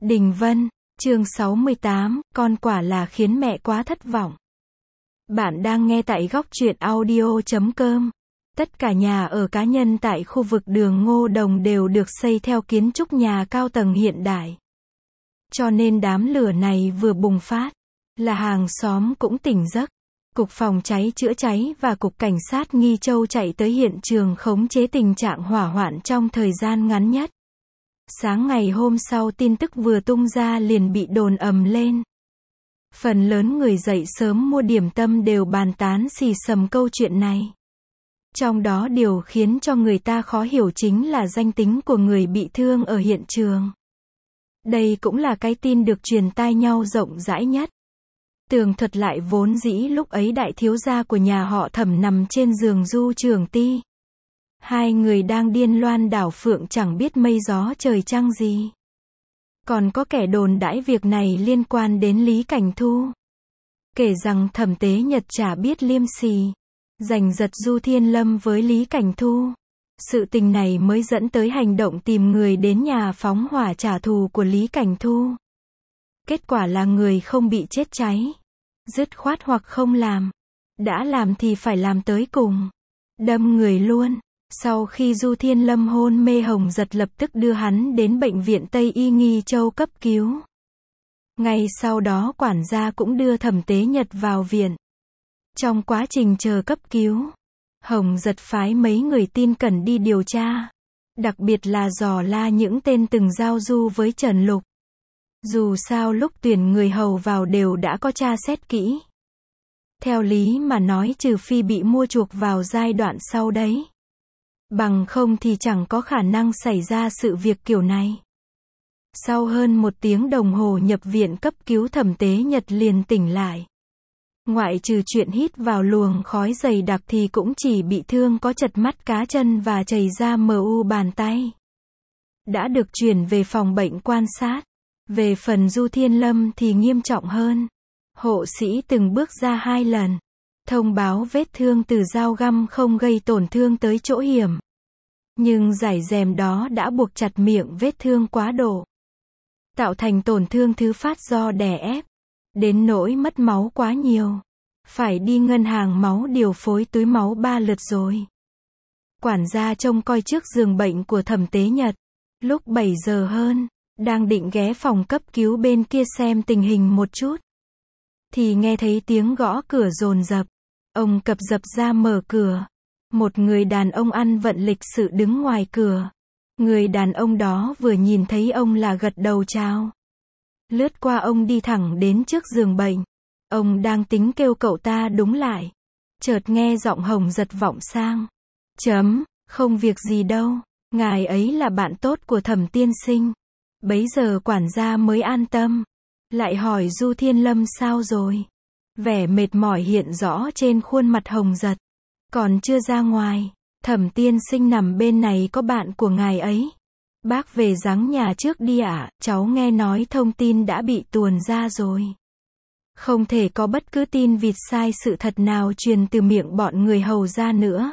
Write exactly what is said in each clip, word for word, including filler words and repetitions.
Đình Vân, chương sáu mươi tám, con quả là khiến mẹ quá thất vọng. Bạn đang nghe tại góc truyện audio chấm com. Tất cả nhà ở cá nhân tại khu vực đường Ngô Đồng đều được xây theo kiến trúc nhà cao tầng hiện đại. Cho nên đám lửa này vừa bùng phát, là hàng xóm cũng tỉnh giấc. Cục phòng cháy chữa cháy và Cục Cảnh sát Nghi Châu chạy tới hiện trường khống chế tình trạng hỏa hoạn trong thời gian ngắn nhất. Sáng ngày hôm sau tin tức vừa tung ra liền bị đồn ầm lên. Phần lớn người dậy sớm mua điểm tâm đều bàn tán xì xầm câu chuyện này. Trong đó điều khiến cho người ta khó hiểu chính là danh tính của người bị thương ở hiện trường. Đây cũng là cái tin được truyền tai nhau rộng rãi nhất. Tường thuật lại vốn dĩ lúc ấy đại thiếu gia của nhà họ Thẩm nằm trên giường Du Trường Ti. Hai người đang điên loan đảo phượng chẳng biết mây gió trời trăng gì. Còn có kẻ đồn đãi việc này liên quan đến Lý Cảnh Thu. Kể rằng Thẩm Tế Nhật chả biết liêm sỉ, giành giật Du Thiên Lâm với Lý Cảnh Thu. Sự tình này mới dẫn tới hành động tìm người đến nhà phóng hỏa trả thù của Lý Cảnh Thu. Kết quả là người không bị chết cháy. Dứt khoát hoặc không làm. Đã làm thì phải làm tới cùng. Đâm người luôn. Sau khi Du Thiên Lâm hôn mê Hồng Giật lập tức đưa hắn đến bệnh viện Tây Y Nghi Châu cấp cứu. Ngay sau đó quản gia cũng đưa Thẩm Tế Nhật vào viện. Trong quá trình chờ cấp cứu, Hồng Giật phái mấy người tin cẩn đi điều tra. Đặc biệt là dò la những tên từng giao du với Trần Lục. Dù sao lúc tuyển người hầu vào đều đã có tra xét kỹ. Theo lý mà nói trừ phi bị mua chuộc vào giai đoạn sau đấy. Bằng không thì chẳng có khả năng xảy ra sự việc kiểu này. Sau hơn một tiếng đồng hồ nhập viện cấp cứu Thẩm Tế Nhật liền tỉnh lại. Ngoại trừ chuyện hít vào luồng khói dày đặc thì cũng chỉ bị thương có chật mắt cá chân và chảy ra mờ u bàn tay. Đã được chuyển về phòng bệnh quan sát. Về phần Du Thiên Lâm thì nghiêm trọng hơn. Hộ sĩ từng bước ra hai lần. Thông báo vết thương từ dao găm không gây tổn thương tới chỗ hiểm. Nhưng dải rèm đó đã buộc chặt miệng vết thương quá độ. Tạo thành tổn thương thứ phát do đè ép. Đến nỗi mất máu quá nhiều. Phải đi ngân hàng máu điều phối túi máu ba lượt rồi. Quản gia trông coi trước giường bệnh của Thẩm Tế Nhật. Lúc bảy giờ hơn, đang định ghé phòng cấp cứu bên kia xem tình hình một chút. Thì nghe thấy tiếng gõ cửa dồn dập. Ông cập dập ra mở cửa. Một người đàn ông ăn vận lịch sự đứng ngoài cửa. Người đàn ông đó vừa nhìn thấy ông là gật đầu chào. Lướt qua ông đi thẳng đến trước giường bệnh. Ông đang tính kêu cậu ta đúng lại. Chợt nghe giọng Hồng Giật vọng sang. Chấm, không việc gì đâu. Ngài ấy là bạn tốt của Thẩm tiên sinh. Bấy giờ quản gia mới an tâm. Lại hỏi Du Thiên Lâm sao rồi. Vẻ mệt mỏi hiện rõ trên khuôn mặt Hồng Giật. Còn chưa ra ngoài. Thẩm tiên sinh nằm bên này có bạn của ngài ấy. Bác về giáng nhà trước đi ạ, à, cháu nghe nói thông tin đã bị tuồn ra rồi. Không thể có bất cứ tin vịt sai sự thật nào truyền từ miệng bọn người hầu ra nữa.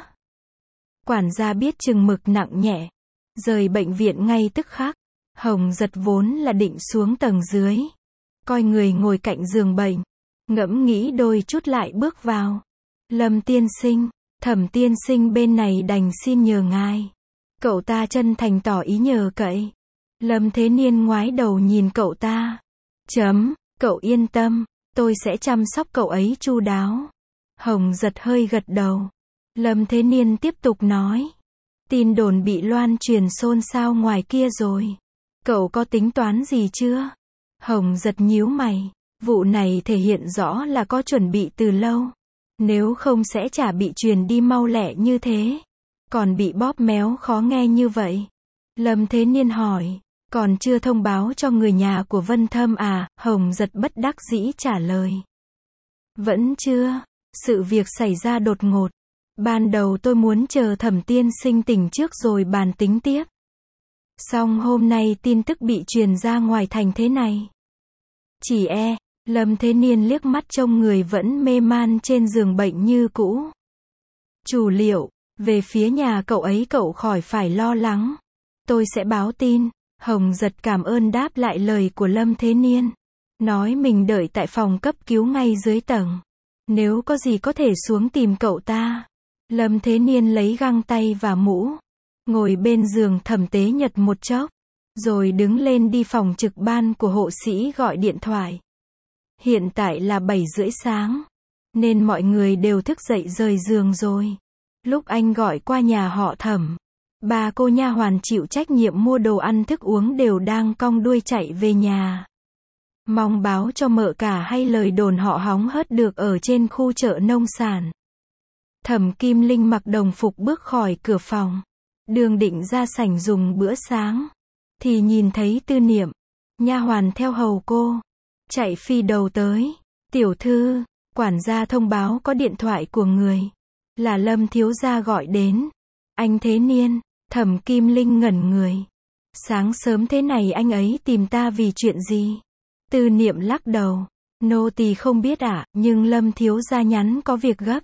Quản gia biết chừng mực nặng nhẹ. Rời bệnh viện ngay tức khắc. Hồng Giật vốn là định xuống tầng dưới. Coi người ngồi cạnh giường bệnh. Ngẫm nghĩ đôi chút lại bước vào. Lâm tiên sinh, Thẩm tiên sinh bên này đành xin nhờ ngài. Cậu ta chân thành tỏ ý nhờ cậy. Lâm Thế Niên ngoái đầu nhìn cậu ta. Chấm, cậu yên tâm, tôi sẽ chăm sóc cậu ấy chu đáo. Hồng Giật hơi gật đầu. Lâm Thế Niên tiếp tục nói. Tin đồn bị loan truyền xôn xao ngoài kia rồi. Cậu có tính toán gì chưa? Hồng Giật nhíu mày. Vụ này thể hiện rõ là có chuẩn bị từ lâu. Nếu không sẽ chả bị truyền đi mau lẹ như thế. Còn bị bóp méo khó nghe như vậy. Lâm Thế Niên hỏi. Còn chưa thông báo cho người nhà của Vân Thâm à? Hồng Giật bất đắc dĩ trả lời. Vẫn chưa. Sự việc xảy ra đột ngột. Ban đầu tôi muốn chờ Thẩm tiên sinh tỉnh trước rồi bàn tính tiếp. Song hôm nay tin tức bị truyền ra ngoài thành thế này. Chỉ e. Lâm Thế Niên liếc mắt trông người vẫn mê man trên giường bệnh như cũ. Chủ liệu. Về phía nhà cậu ấy cậu khỏi phải lo lắng. Tôi sẽ báo tin. Hồng Giật cảm ơn đáp lại lời của Lâm Thế Niên. Nói mình đợi tại phòng cấp cứu ngay dưới tầng. Nếu có gì có thể xuống tìm cậu ta. Lâm Thế Niên lấy găng tay và mũ. Ngồi bên giường Thẩm Tế Nhật một chốc. Rồi đứng lên đi phòng trực ban của hộ sĩ gọi điện thoại. Hiện tại là bảy rưỡi sáng. Nên mọi người đều thức dậy rời giường rồi. Lúc anh gọi qua nhà họ Thẩm. Ba cô nha hoàn chịu trách nhiệm mua đồ ăn thức uống đều đang cong đuôi chạy về nhà. Mong báo cho Mợ Cả hay lời đồn họ hóng hớt được ở trên khu chợ nông sản. Thẩm Kim Linh mặc đồng phục bước khỏi cửa phòng. Đường định ra sảnh dùng bữa sáng. Thì nhìn thấy Tư Niệm. Nha hoàn theo hầu cô. Chạy phi đầu tới. Tiểu thư, quản gia thông báo có điện thoại của người. Là Lâm thiếu gia gọi đến. Anh Thế Niên. Thẩm Kim Linh ngẩn người. Sáng sớm thế này anh ấy tìm ta vì chuyện gì? Tư Niệm lắc đầu. Nô tỳ không biết ạ, nhưng Lâm thiếu gia nhắn có việc gấp.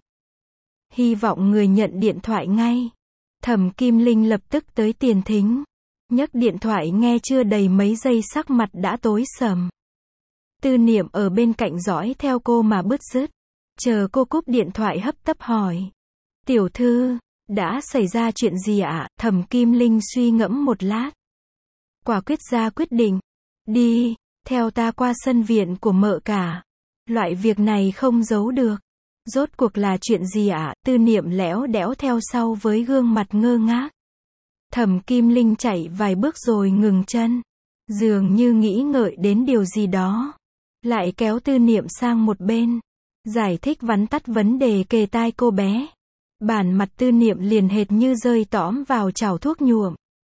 Hy vọng người nhận điện thoại ngay. Thẩm Kim Linh lập tức tới tiền thính. Nhấc điện thoại nghe chưa đầy mấy giây sắc mặt đã tối sầm. Tư Niệm ở bên cạnh dõi theo cô mà bứt rứt. Chờ cô cúp điện thoại hấp tấp hỏi. Tiểu thư, đã xảy ra chuyện gì ạ? Thẩm Kim Linh suy ngẫm một lát. Quả quyết ra quyết định. Đi, theo ta qua sân viện của Mợ Cả. Loại việc này không giấu được. Rốt cuộc là chuyện gì ạ? Tư Niệm lẽo đẽo theo sau với gương mặt ngơ ngác. Thẩm Kim Linh chạy vài bước rồi ngừng chân. Dường như nghĩ ngợi đến điều gì đó. Lại kéo Tư Niệm sang một bên. Giải thích vắn tắt vấn đề kề tai cô bé. Bản mặt Tư Niệm liền hệt như rơi tõm vào chảo thuốc nhuộm.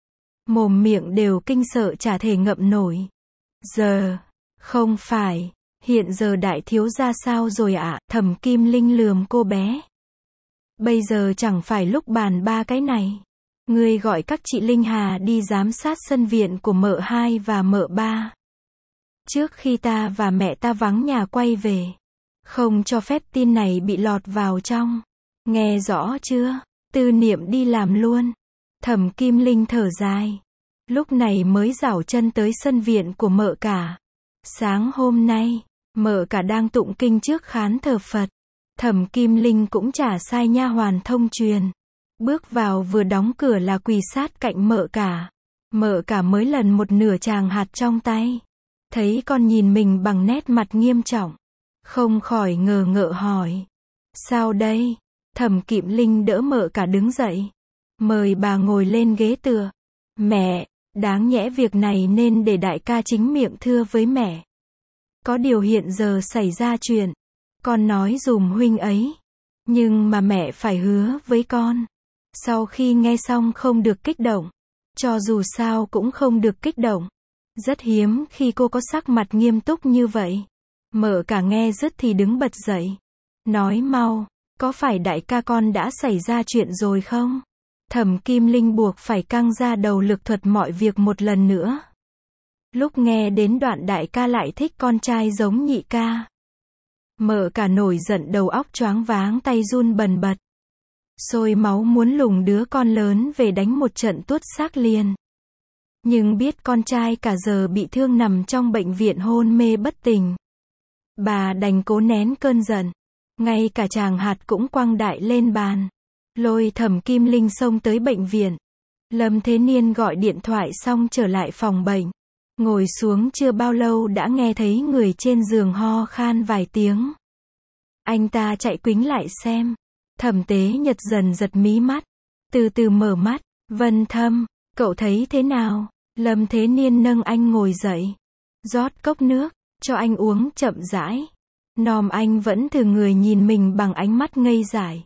Mồm miệng đều kinh sợ chả thể ngậm nổi. Giờ, không phải, hiện giờ đại thiếu gia sao rồi ạ? Thẩm Kim Linh lườm cô bé. Bây giờ chẳng phải lúc bàn ba cái này. Ngươi gọi các chị Linh Hà đi giám sát sân viện của Mợ hai và Mợ ba. Trước khi ta và mẹ ta vắng nhà quay về. Không cho phép tin này bị lọt vào trong. Nghe rõ chưa? Tư Niệm đi làm luôn. Thẩm Kim Linh thở dài. Lúc này mới dảo chân tới sân viện của Mợ Cả. Sáng hôm nay, Mợ Cả đang tụng kinh trước khán thờ Phật. Thẩm Kim Linh cũng chả sai nha hoàn thông truyền. Bước vào vừa đóng cửa là quỳ sát cạnh Mợ Cả. Mợ Cả mới lần một nửa tràng hạt trong tay. Thấy con nhìn mình bằng nét mặt nghiêm trọng. Không khỏi ngờ ngợ hỏi. Sao đây? Thẩm Kim Linh đỡ Mợ Cả đứng dậy. Mời bà ngồi lên ghế tựa. Mẹ, đáng nhẽ việc này nên để đại ca chính miệng thưa với mẹ. Có điều hiện giờ xảy ra chuyện. Con nói dùm huynh ấy. Nhưng mà mẹ phải hứa với con. Sau khi nghe xong không được kích động. Cho dù sao cũng không được kích động. Rất hiếm khi cô có sắc mặt nghiêm túc như vậy. Mợ Cả nghe dứt thì đứng bật dậy. Nói mau, có phải đại ca con đã xảy ra chuyện rồi không? Thẩm Kim Linh buộc phải căng ra đầu lực thuật mọi việc một lần nữa. Lúc nghe đến đoạn đại ca lại thích con trai giống nhị ca. Mợ Cả nổi giận đầu óc choáng váng tay run bần bật. Sôi máu muốn lùng đứa con lớn về đánh một trận tuốt xác liền. Nhưng biết con trai cả giờ bị thương nằm trong bệnh viện hôn mê bất tỉnh. Bà đành cố nén cơn giận. Ngay cả chàng hạt cũng quăng đại lên bàn. Lôi Thẩm Kim Linh xông tới bệnh viện. Lâm Thế Niên gọi điện thoại xong trở lại phòng bệnh. Ngồi xuống chưa bao lâu đã nghe thấy người trên giường ho khan vài tiếng. Anh ta chạy quính lại xem. Thẩm Tế Nhật dần giật mí mắt. Từ từ mở mắt. Vân Thâm, cậu thấy thế nào? Lâm Thế Niên nâng anh ngồi dậy. Rót cốc nước, cho anh uống chậm rãi. Nòm anh vẫn thử người nhìn mình bằng ánh mắt ngây dại.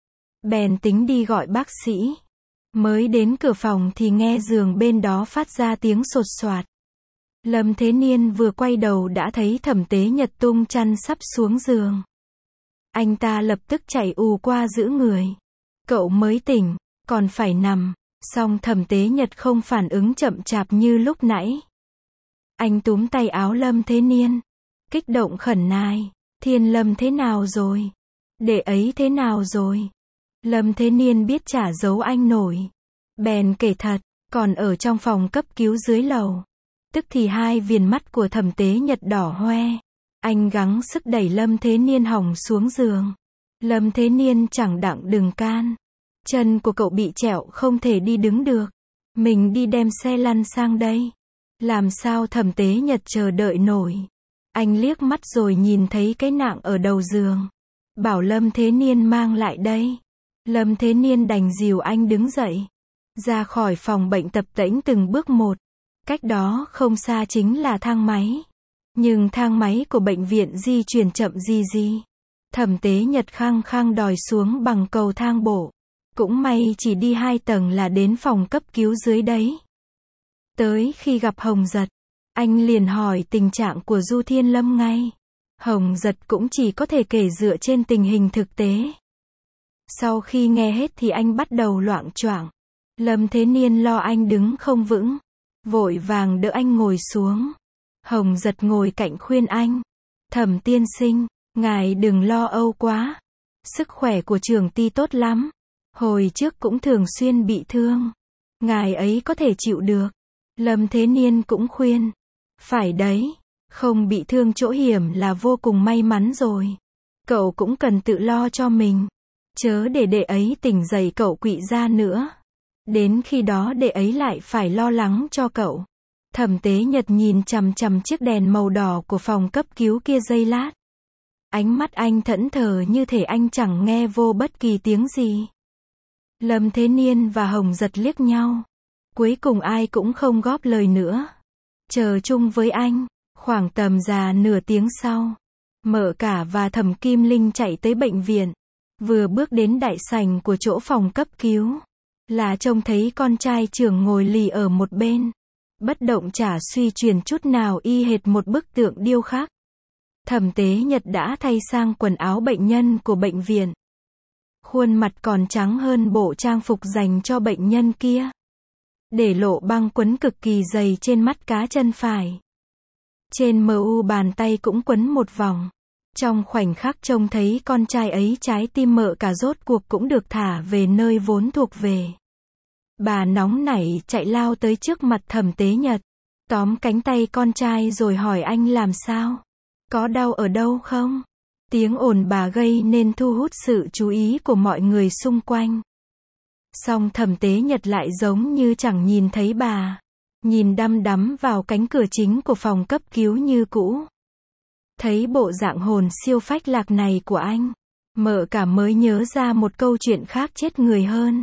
Bèn tính đi gọi bác sĩ. Mới đến cửa phòng thì nghe giường bên đó phát ra tiếng sột soạt. Lâm Thế Niên vừa quay đầu đã thấy Thẩm Tế Nhật tung chăn sắp xuống giường. Anh ta lập tức chạy ù qua giữ người. Cậu mới tỉnh, còn phải nằm. Song Thẩm Tế Nhật không phản ứng chậm chạp như lúc nãy. Anh túm tay áo Lâm Thế Niên. Kích động khẩn nài. Thiên Lâm thế nào rồi? Đệ ấy thế nào rồi? Lâm Thế Niên biết chả giấu anh nổi. Bèn kể thật. Còn ở trong phòng cấp cứu dưới lầu, tức thì hai viền mắt của Thẩm Tế Nhật đỏ hoe. Anh gắng sức đẩy Lâm Thế Niên hỏng xuống giường. Lâm Thế Niên chẳng đặng đừng can. Chân của cậu bị trẹo không thể đi đứng được. Mình đi đem xe lăn sang đây. Làm sao Thẩm Tế Nhật chờ đợi nổi. Anh liếc mắt rồi nhìn thấy cái nạng ở đầu giường. Bảo Lâm Thế Niên mang lại đây. Lâm Thế Niên đành dìu anh đứng dậy. Ra khỏi phòng bệnh tập tễnh từng bước một. Cách đó không xa chính là thang máy. Nhưng thang máy của bệnh viện di chuyển chậm gì gì. Thẩm Tế Nhật khăng khăng đòi xuống bằng cầu thang bộ. Cũng may chỉ đi hai tầng là đến phòng cấp cứu dưới đấy. Tới khi gặp Hồng Giật, anh liền hỏi tình trạng của Du Thiên Lâm ngay. Hồng Giật cũng chỉ có thể kể dựa trên tình hình thực tế. Sau khi nghe hết thì anh bắt đầu loạng choạng. Lâm Thế Niên lo anh đứng không vững, vội vàng đỡ anh ngồi xuống. Hồng Giật ngồi cạnh khuyên anh. Thẩm tiên sinh, ngài đừng lo âu quá. Sức khỏe của Trường Ti tốt lắm. Hồi trước cũng thường xuyên bị thương. Ngài ấy có thể chịu được. Lâm Thế Niên cũng khuyên. Phải đấy, không bị thương chỗ hiểm là vô cùng may mắn rồi. Cậu cũng cần tự lo cho mình. Chớ để đệ ấy tỉnh dậy cậu quỵ ra nữa. Đến khi đó đệ ấy lại phải lo lắng cho cậu. Thẩm Tế Nhật nhìn chằm chằm chiếc đèn màu đỏ của phòng cấp cứu kia giây lát. Ánh mắt anh thẫn thờ như thể anh chẳng nghe vô bất kỳ tiếng gì. Lâm Thế Niên và Hồng Giật liếc nhau. Cuối cùng ai cũng không góp lời nữa. Chờ chung với anh. Khoảng tầm già nửa tiếng sau, Mợ Cả và Thẩm Kim Linh chạy tới bệnh viện. Vừa bước đến đại sảnh của chỗ phòng cấp cứu, là trông thấy con trai trưởng ngồi lì ở một bên. Bất động chả suy chuyển chút nào, y hệt một bức tượng điêu khắc. Thẩm Tế Nhật đã thay sang quần áo bệnh nhân của bệnh viện. Khuôn mặt còn trắng hơn bộ trang phục dành cho bệnh nhân kia. Để lộ băng quấn cực kỳ dày trên mắt cá chân phải. Trên mờ u bàn tay cũng quấn một vòng. Trong khoảnh khắc trông thấy con trai ấy, trái tim Mợ Cả rốt cuộc cũng được thả về nơi vốn thuộc về. Bà nóng nảy chạy lao tới trước mặt Thẩm Tế Nhật. Tóm cánh tay con trai rồi hỏi anh làm sao? Có đau ở đâu không? Tiếng ồn bà gây nên thu hút sự chú ý của mọi người xung quanh. Song Thẩm Tế Nhật lại giống như chẳng nhìn thấy bà. Nhìn đăm đắm vào cánh cửa chính của phòng cấp cứu như cũ. Thấy bộ dạng hồn siêu phách lạc này của anh, Mợ Cả mới nhớ ra một câu chuyện khác chết người hơn.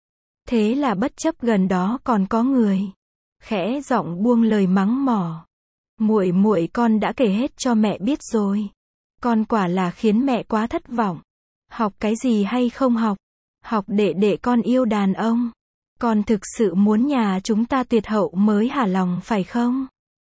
Thế là bất chấp gần đó còn có người, khẽ giọng buông lời mắng mỏ. Muội muội con đã kể hết cho mẹ biết rồi. Con quả là khiến mẹ quá thất vọng. Học cái gì hay không học? Học để để con yêu đàn ông. Con thực sự muốn nhà chúng ta tuyệt hậu mới hả lòng phải không?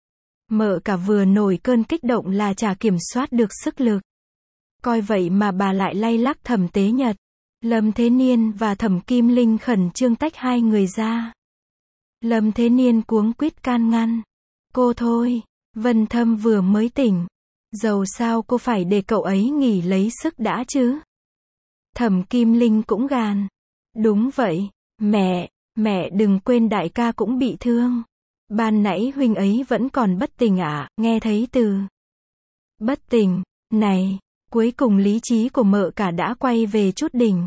Mợ Cả vừa nổi cơn kích động là chả kiểm soát được sức lực. Coi vậy mà bà lại lay lắc Thẩm Tế Nhật. Lâm Thế Niên và Thẩm Kim Linh khẩn trương tách hai người ra. Lâm Thế Niên cuống quýt can ngăn. Cô thôi, Vân Thâm vừa mới tỉnh. Dầu sao cô phải để cậu ấy nghỉ lấy sức đã chứ. Thẩm Kim Linh cũng gàn. Đúng vậy, mẹ, mẹ đừng quên đại ca cũng bị thương. Ban nãy huynh ấy vẫn còn bất tỉnh ạ, à, nghe thấy từ bất tỉnh, này, cuối cùng lý trí của Mợ Cả đã quay về chút đỉnh.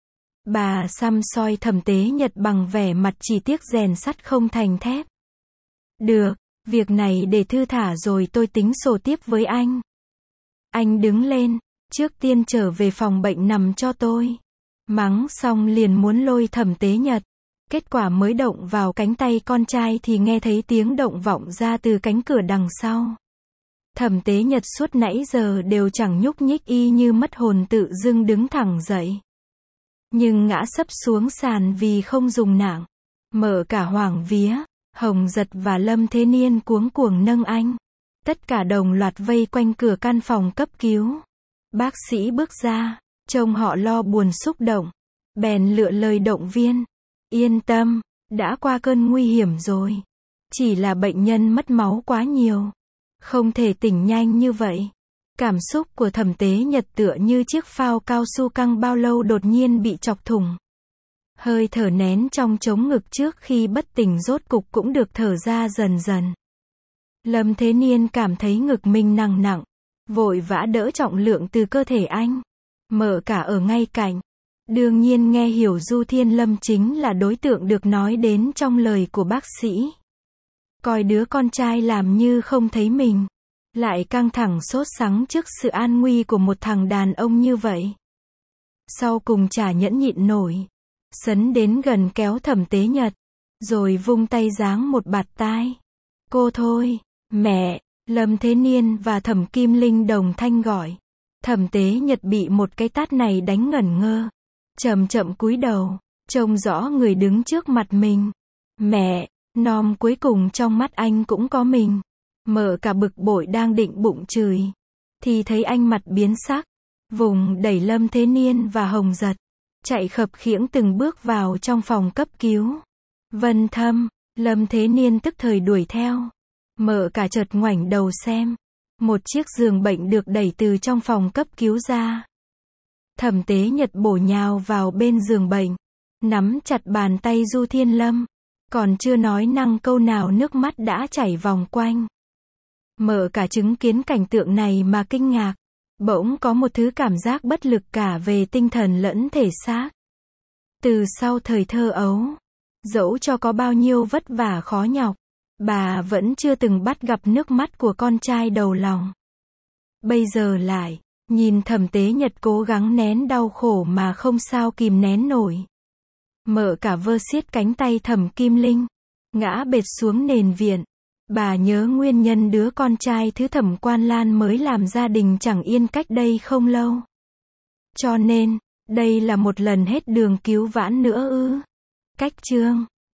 Bà săm soi Thẩm Tế Nhật bằng vẻ mặt chỉ tiếc rèn sắt không thành thép. Được, việc này để thư thả rồi tôi tính sổ tiếp với anh. Anh đứng lên, trước tiên trở về phòng bệnh nằm cho tôi. Mắng xong liền muốn lôi Thẩm Tế Nhật. Kết quả mới động vào cánh tay con trai thì nghe thấy tiếng động vọng ra từ cánh cửa đằng sau. Thẩm Tế Nhật suốt nãy giờ đều chẳng nhúc nhích, y như mất hồn tự dưng đứng thẳng dậy. Nhưng ngã sấp xuống sàn vì không dùng nạng. Mợ Cả hoảng vía, Hồng Giật và Lâm Thế Niên cuống cuồng nâng anh. Tất cả đồng loạt vây quanh cửa căn phòng cấp cứu. Bác sĩ bước ra, trông họ lo buồn xúc động. Bèn lựa lời động viên. Yên tâm, đã qua cơn nguy hiểm rồi. Chỉ là bệnh nhân mất máu quá nhiều. Không thể tỉnh nhanh như vậy. Cảm xúc của Thẩm Tế Nhật tựa như chiếc phao cao su căng bao lâu đột nhiên bị chọc thủng. Hơi thở nén trong trống ngực trước khi bất tỉnh rốt cục cũng được thở ra dần dần. Lâm Thế Niên cảm thấy ngực mình nặng nặng, vội vã đỡ trọng lượng từ cơ thể anh. Mợ cả ở ngay cạnh, đương nhiên nghe hiểu Du Thiên Lâm chính là đối tượng được nói đến trong lời của bác sĩ. Coi đứa con trai làm như không thấy mình, lại căng thẳng sốt sắng trước sự an nguy của một thằng đàn ông như vậy. Sau cùng chả nhẫn nhịn nổi, sấn đến gần kéo Thẩm Tế Nhật, rồi vung tay giáng một bạt tai. Cô thôi, mẹ, Lâm Thế Niên và Thẩm Kim Linh đồng thanh gọi. Thẩm Tế Nhật bị một cái tát này đánh ngẩn ngơ, chậm chậm cúi đầu, trông rõ người đứng trước mặt mình. Mẹ, nom cuối cùng trong mắt anh cũng có mình. Mợ cả bực bội đang định bụng chửi, thì thấy anh mặt biến sắc, vùng đẩy Lâm Thế Niên và Hồng Giật, chạy khập khiễng từng bước vào trong phòng cấp cứu. Vân Thâm, Lâm Thế Niên tức thời đuổi theo. Mợ cả chợt ngoảnh đầu xem, một chiếc giường bệnh được đẩy từ trong phòng cấp cứu ra. Thẩm Tế Nhật bổ nhào vào bên giường bệnh, nắm chặt bàn tay Du Thiên Lâm, còn chưa nói năng câu nào nước mắt đã chảy vòng quanh. Mợ cả chứng kiến cảnh tượng này mà kinh ngạc, bỗng có một thứ cảm giác bất lực cả về tinh thần lẫn thể xác. Từ sau thời thơ ấu, dẫu cho có bao nhiêu vất vả khó nhọc, bà vẫn chưa từng bắt gặp nước mắt của con trai đầu lòng. Bây giờ lại, nhìn Thẩm Tế Nhật cố gắng nén đau khổ mà không sao kìm nén nổi. Mợ cả vơ siết cánh tay Thẩm Kim Linh, ngã bệt xuống nền viện. Bà nhớ nguyên nhân đứa con trai thứ Thẩm Quan Lan mới làm gia đình chẳng yên cách đây không lâu. Cho nên, đây là một lần hết đường cứu vãn nữa ư. Cách chương